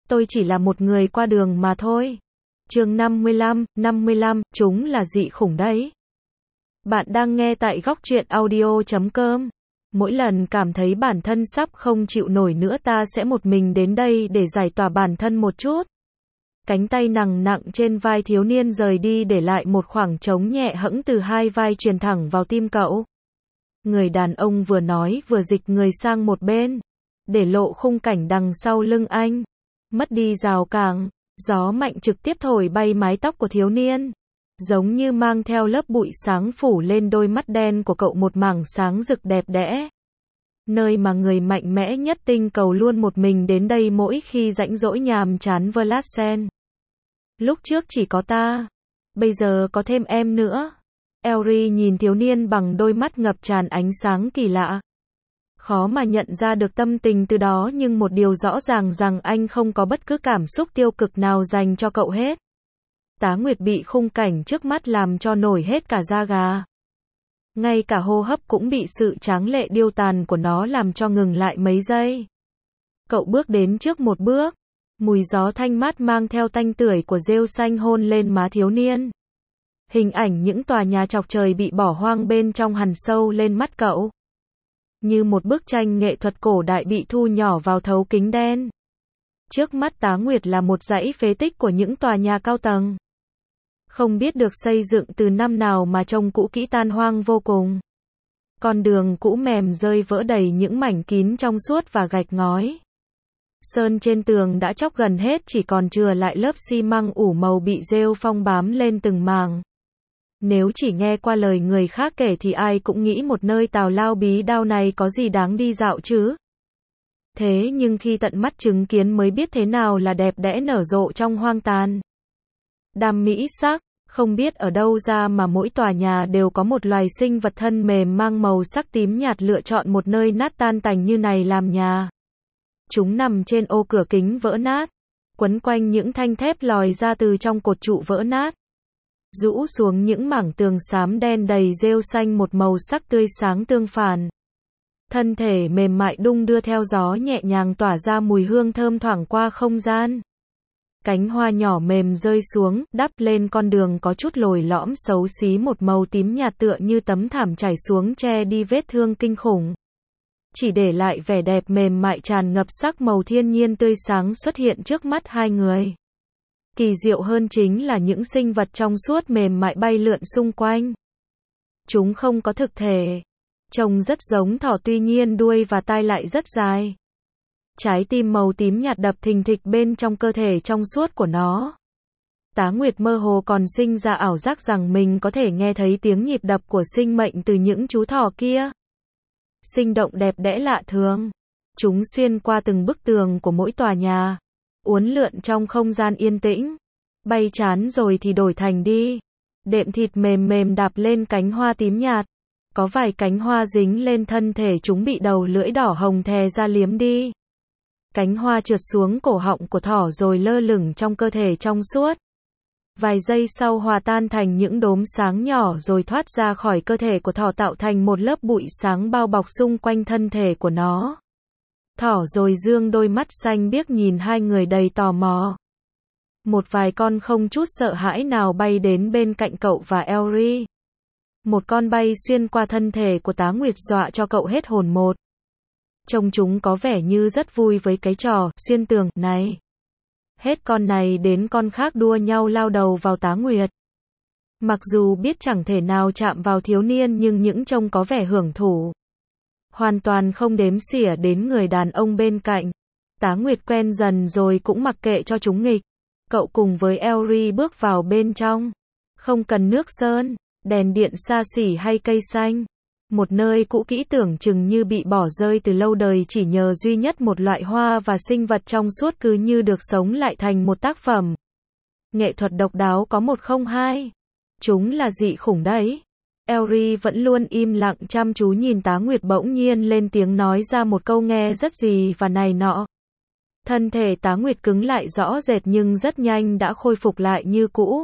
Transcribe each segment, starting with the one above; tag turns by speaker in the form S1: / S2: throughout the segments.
S1: tôi chỉ là một người qua đường mà thôi. Chương 55, chúng là dị khủng đấy. Bạn đang nghe tại góc truyện audio.com. Mỗi lần cảm thấy bản thân sắp không chịu nổi nữa ta sẽ một mình đến đây để giải tỏa bản thân một chút. Cánh tay nặng nặng trên vai thiếu niên rời đi để lại một khoảng trống nhẹ hẫng từ hai vai truyền thẳng vào tim cậu. Người đàn ông vừa nói vừa dịch người sang một bên, để lộ khung cảnh đằng sau lưng anh. Mất đi rào cản, gió mạnh trực tiếp thổi bay mái tóc của thiếu niên, giống như mang theo lớp bụi sáng phủ lên đôi mắt đen của cậu một mảng sáng rực đẹp đẽ. Nơi mà người mạnh mẽ nhất tinh cầu luôn một mình đến đây mỗi khi rảnh rỗi nhàm chán. Vlasen. Lúc trước chỉ có ta, bây giờ có thêm em nữa. Elry nhìn thiếu niên bằng đôi mắt ngập tràn ánh sáng kỳ lạ. Khó mà nhận ra được tâm tình từ đó, nhưng một điều rõ ràng rằng anh không có bất cứ cảm xúc tiêu cực nào dành cho cậu hết. Tá Nguyệt bị khung cảnh trước mắt làm cho nổi hết cả da gà. Ngay cả hô hấp cũng bị sự tráng lệ điêu tàn của nó làm cho ngừng lại mấy giây. Cậu bước đến trước một bước, mùi gió thanh mát mang theo tanh tưởi của rêu xanh hôn lên má thiếu niên. Hình ảnh những tòa nhà chọc trời bị bỏ hoang bên trong hằn sâu lên mắt cậu. Như một bức tranh nghệ thuật cổ đại bị thu nhỏ vào thấu kính đen. Trước mắt Tá Nguyệt là một dãy phế tích của những tòa nhà cao tầng. Không biết được xây dựng từ năm nào mà trông cũ kỹ tan hoang vô cùng. Con đường cũ mềm rơi vỡ đầy những mảnh kín trong suốt và gạch ngói. Sơn trên tường đã chóc gần hết, chỉ còn chừa lại lớp xi măng ủ màu bị rêu phong bám lên từng mảng. Nếu chỉ nghe qua lời người khác kể thì ai cũng nghĩ một nơi tào lao bí đao này có gì đáng đi dạo chứ. Thế nhưng khi tận mắt chứng kiến mới biết thế nào là đẹp đẽ nở rộ trong hoang tàn. Đam mỹ sắc, không biết ở đâu ra mà mỗi tòa nhà đều có một loài sinh vật thân mềm mang màu sắc tím nhạt lựa chọn một nơi nát tan tành như này làm nhà. Chúng nằm trên ô cửa kính vỡ nát, quấn quanh những thanh thép lòi ra từ trong cột trụ vỡ nát. Rũ xuống những mảng tường xám đen đầy rêu xanh một màu sắc tươi sáng tương phản. Thân thể mềm mại đung đưa theo gió nhẹ nhàng tỏa ra mùi hương thơm thoảng qua không gian. Cánh hoa nhỏ mềm rơi xuống, đắp lên con đường có chút lồi lõm xấu xí một màu tím nhạt tựa như tấm thảm trải xuống che đi vết thương kinh khủng. Chỉ để lại vẻ đẹp mềm mại tràn ngập sắc màu thiên nhiên tươi sáng xuất hiện trước mắt hai người. Kỳ diệu hơn chính là những sinh vật trong suốt mềm mại bay lượn xung quanh. Chúng không có thực thể. Trông rất giống thỏ, tuy nhiên đuôi và tai lại rất dài. Trái tim màu tím nhạt đập thình thịch bên trong cơ thể trong suốt của nó. Tá Nguyệt mơ hồ còn sinh ra ảo giác rằng mình có thể nghe thấy tiếng nhịp đập của sinh mệnh từ những chú thỏ kia. Sinh động đẹp đẽ lạ thường. Chúng xuyên qua từng bức tường của mỗi tòa nhà, uốn lượn trong không gian yên tĩnh, bay chán rồi thì đổi thành đi. Đệm thịt mềm mềm đạp lên cánh hoa tím nhạt. Có vài cánh hoa dính lên thân thể chúng bị đầu lưỡi đỏ hồng thè ra liếm đi. Cánh hoa trượt xuống cổ họng của thỏ rồi lơ lửng trong cơ thể trong suốt. Vài giây sau hòa tan thành những đốm sáng nhỏ rồi thoát ra khỏi cơ thể của thỏ tạo thành một lớp bụi sáng bao bọc xung quanh thân thể của nó. Thỏ rồi dương đôi mắt xanh biếc nhìn hai người đầy tò mò. Một vài con không chút sợ hãi nào bay đến bên cạnh cậu và Elry. Một con bay xuyên qua thân thể của Tá Nguyệt dọa cho cậu hết hồn một. Trông chúng có vẻ như rất vui với cái trò xuyên tường này. Hết con này đến con khác đua nhau lao đầu vào Tá Nguyệt. Mặc dù biết chẳng thể nào chạm vào thiếu niên nhưng những trông có vẻ hưởng thụ. Hoàn toàn không đếm xỉa đến người đàn ông bên cạnh. Tá Nguyệt quen dần rồi cũng mặc kệ cho chúng nghịch. Cậu cùng với Elry bước vào bên trong. Không cần nước sơn, đèn điện xa xỉ hay cây xanh. Một nơi cũ kỹ tưởng chừng như bị bỏ rơi từ lâu đời, chỉ nhờ duy nhất một loại hoa và sinh vật trong suốt cứ như được sống lại thành một tác phẩm nghệ thuật độc đáo có một không hai. Chúng là dị khủng đấy. Elry vẫn luôn im lặng chăm chú nhìn Tá Nguyệt bỗng nhiên lên tiếng nói ra một câu nghe rất gì và này nọ. Thân thể Tá Nguyệt cứng lại rõ rệt nhưng rất nhanh đã khôi phục lại như cũ.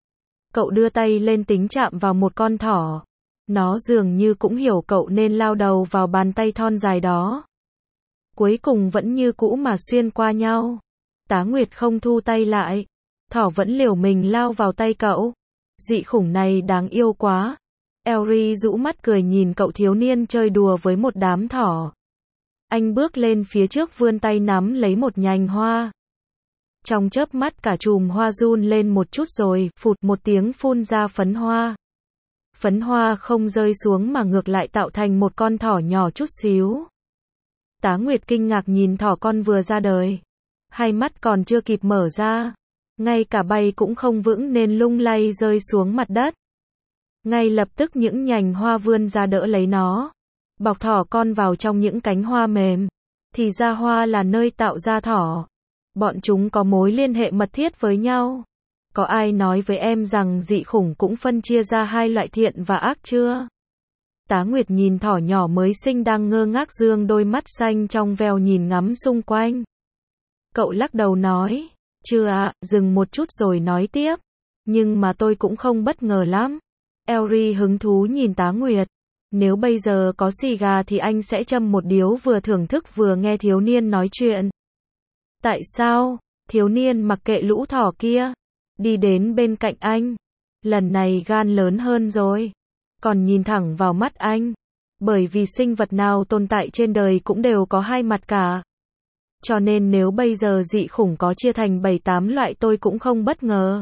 S1: Cậu đưa tay lên tính chạm vào một con thỏ. Nó dường như cũng hiểu cậu nên lao đầu vào bàn tay thon dài đó. Cuối cùng vẫn như cũ mà xuyên qua nhau. Tá Nguyệt không thu tay lại. Thỏ vẫn liều mình lao vào tay cậu. Dị khủng này đáng yêu quá. Elry rũ mắt cười nhìn cậu thiếu niên chơi đùa với một đám thỏ. Anh bước lên phía trước vươn tay nắm lấy một nhành hoa. Trong chớp mắt cả chùm hoa run lên một chút rồi, phụt một tiếng phun ra phấn hoa. Phấn hoa không rơi xuống mà ngược lại tạo thành một con thỏ nhỏ chút xíu. Tá Nguyệt kinh ngạc nhìn thỏ con vừa ra đời. Hai mắt còn chưa kịp mở ra. Ngay cả bay cũng không vững nên lung lay rơi xuống mặt đất. Ngay lập tức những nhành hoa vươn ra đỡ lấy nó. Bọc thỏ con vào trong những cánh hoa mềm. Thì ra hoa là nơi tạo ra thỏ. Bọn chúng có mối liên hệ mật thiết với nhau. Có ai nói với em rằng dị khủng cũng phân chia ra hai loại thiện và ác chưa? Tá Nguyệt nhìn thỏ nhỏ mới sinh đang ngơ ngác dương đôi mắt xanh trong veo nhìn ngắm xung quanh. Cậu lắc đầu nói, chưa ạ, dừng một chút rồi nói tiếp. Nhưng mà tôi cũng không bất ngờ lắm. Elry hứng thú nhìn Tá Nguyệt. Nếu bây giờ có xì gà thì anh sẽ châm một điếu vừa thưởng thức vừa nghe thiếu niên nói chuyện. Tại sao? Thiếu niên mặc kệ lũ thỏ kia. Đi đến bên cạnh anh. Lần này gan lớn hơn rồi. Còn nhìn thẳng vào mắt anh. Bởi vì sinh vật nào tồn tại trên đời cũng đều có hai mặt cả. Cho nên nếu bây giờ dị khủng có chia thành 7-8 loại tôi cũng không bất ngờ.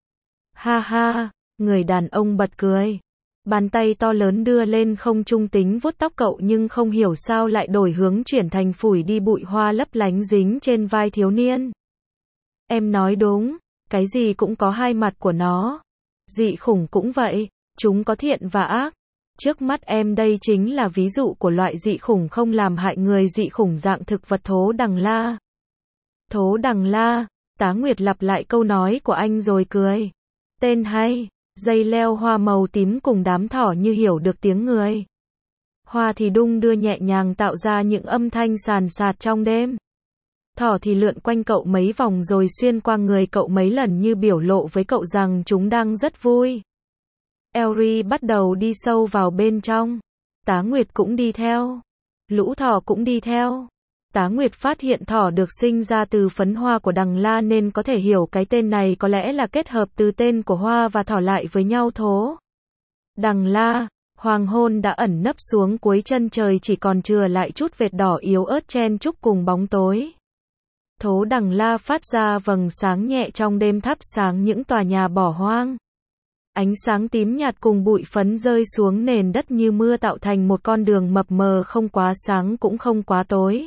S1: Ha ha, người đàn ông bật cười. Bàn tay to lớn đưa lên không trung tính vuốt tóc cậu nhưng không hiểu sao lại đổi hướng chuyển thành phủi đi bụi hoa lấp lánh dính trên vai thiếu niên. Em nói đúng, cái gì cũng có hai mặt của nó. Dị khủng cũng vậy, chúng có thiện và ác. Trước mắt em đây chính là ví dụ của loại dị khủng không làm hại người, dị khủng dạng thực vật thố đằng la. Thố đằng la, Tá Nguyệt lặp lại câu nói của anh rồi cười. Tên hay. Dây leo hoa màu tím cùng đám thỏ như hiểu được tiếng người. Hoa thì đung đưa nhẹ nhàng tạo ra những âm thanh sàn sạt trong đêm. Thỏ thì lượn quanh cậu mấy vòng rồi xuyên qua người cậu mấy lần như biểu lộ với cậu rằng chúng đang rất vui. Elry bắt đầu đi sâu vào bên trong. Tá Nguyệt cũng đi theo. Lũ thỏ cũng đi theo. Tá Nguyệt phát hiện thỏ được sinh ra từ phấn hoa của đằng la nên có thể hiểu cái tên này có lẽ là kết hợp từ tên của hoa và thỏ lại với nhau thố. Đằng la, hoàng hôn đã ẩn nấp xuống cuối chân trời chỉ còn chừa lại chút vệt đỏ yếu ớt chen chúc cùng bóng tối. Thố đằng la phát ra vầng sáng nhẹ trong đêm thắp sáng những tòa nhà bỏ hoang. Ánh sáng tím nhạt cùng bụi phấn rơi xuống nền đất như mưa tạo thành một con đường mập mờ không quá sáng cũng không quá tối.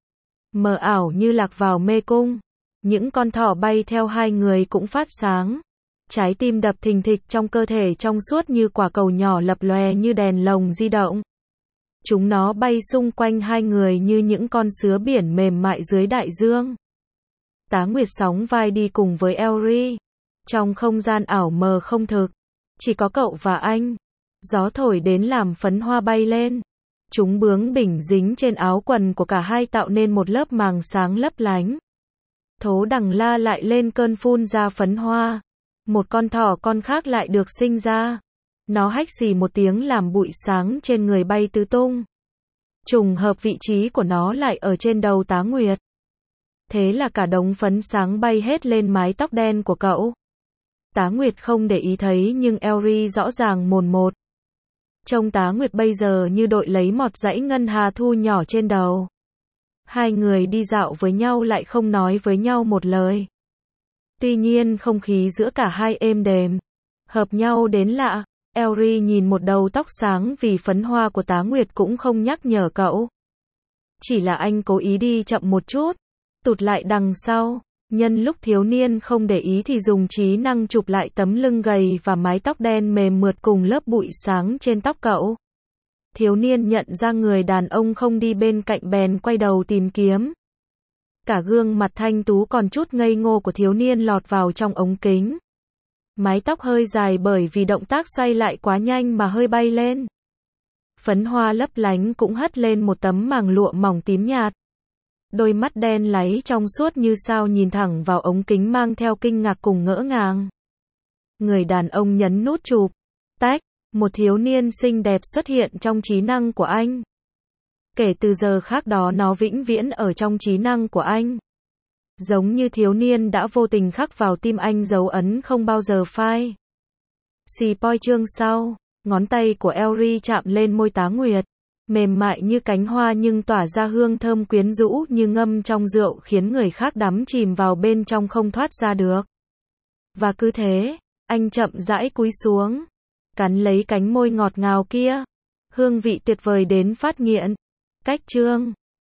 S1: Mờ ảo như lạc vào mê cung. Những con thỏ bay theo hai người cũng phát sáng. Trái tim đập thình thịch trong cơ thể trong suốt như quả cầu nhỏ lập lòe như đèn lồng di động. Chúng nó bay xung quanh hai người như những con sứa biển mềm mại dưới đại dương. Tá Nguyệt sóng vai đi cùng với Elry. Trong không gian ảo mờ không thực. Chỉ có cậu và anh. Gió thổi đến làm phấn hoa bay lên. Chúng bướng bỉnh dính trên áo quần của cả hai tạo nên một lớp màng sáng lấp lánh. Thố đằng la lại lên cơn phun ra phấn hoa. Một con thỏ con khác lại được sinh ra. Nó hách xì một tiếng làm bụi sáng trên người bay tứ tung. Trùng hợp vị trí của nó lại ở trên đầu Tá Nguyệt. Thế là cả đống phấn sáng bay hết lên mái tóc đen của cậu. Tá Nguyệt không để ý thấy nhưng Elry rõ ràng mồn một. Trông Tá Nguyệt bây giờ như đội lấy mọt dãy ngân hà thu nhỏ trên đầu. Hai người đi dạo với nhau lại không nói với nhau một lời. Tuy nhiên không khí giữa cả hai êm đềm. Hợp nhau đến lạ. Elry nhìn một đầu tóc sáng vì phấn hoa của Tá Nguyệt cũng không nhắc nhở cậu. Chỉ là anh cố ý đi chậm một chút. Tụt lại đằng sau. Nhân lúc thiếu niên không để ý thì dùng trí năng chụp lại tấm lưng gầy và mái tóc đen mềm mượt cùng lớp bụi sáng trên tóc cậu. Thiếu niên nhận ra người đàn ông không đi bên cạnh bèn quay đầu tìm kiếm. Cả gương mặt thanh tú còn chút ngây ngô của thiếu niên lọt vào trong ống kính. Mái tóc hơi dài bởi vì động tác xoay lại quá nhanh mà hơi bay lên. Phấn hoa lấp lánh cũng hất lên một tấm màng lụa mỏng tím nhạt. Đôi mắt đen láy trong suốt như sao nhìn thẳng vào ống kính mang theo kinh ngạc cùng ngỡ ngàng. Người đàn ông nhấn nút chụp. Tách, một thiếu niên xinh đẹp xuất hiện trong trí năng của anh. Kể từ giờ khác đó nó vĩnh viễn ở trong trí năng của anh. Giống như thiếu niên đã vô tình khắc vào tim anh dấu ấn không bao giờ phai. Spoil chương sau, ngón tay của Elry chạm lên môi Tá Nguyệt, mềm mại như cánh hoa nhưng tỏa ra hương thơm quyến rũ như ngâm trong rượu khiến người khác đắm chìm vào bên trong không thoát ra được. Và cứ thế, anh chậm rãi cúi xuống, cắn lấy cánh môi ngọt ngào kia. Hương vị tuyệt vời đến phát nghiện. Cách chương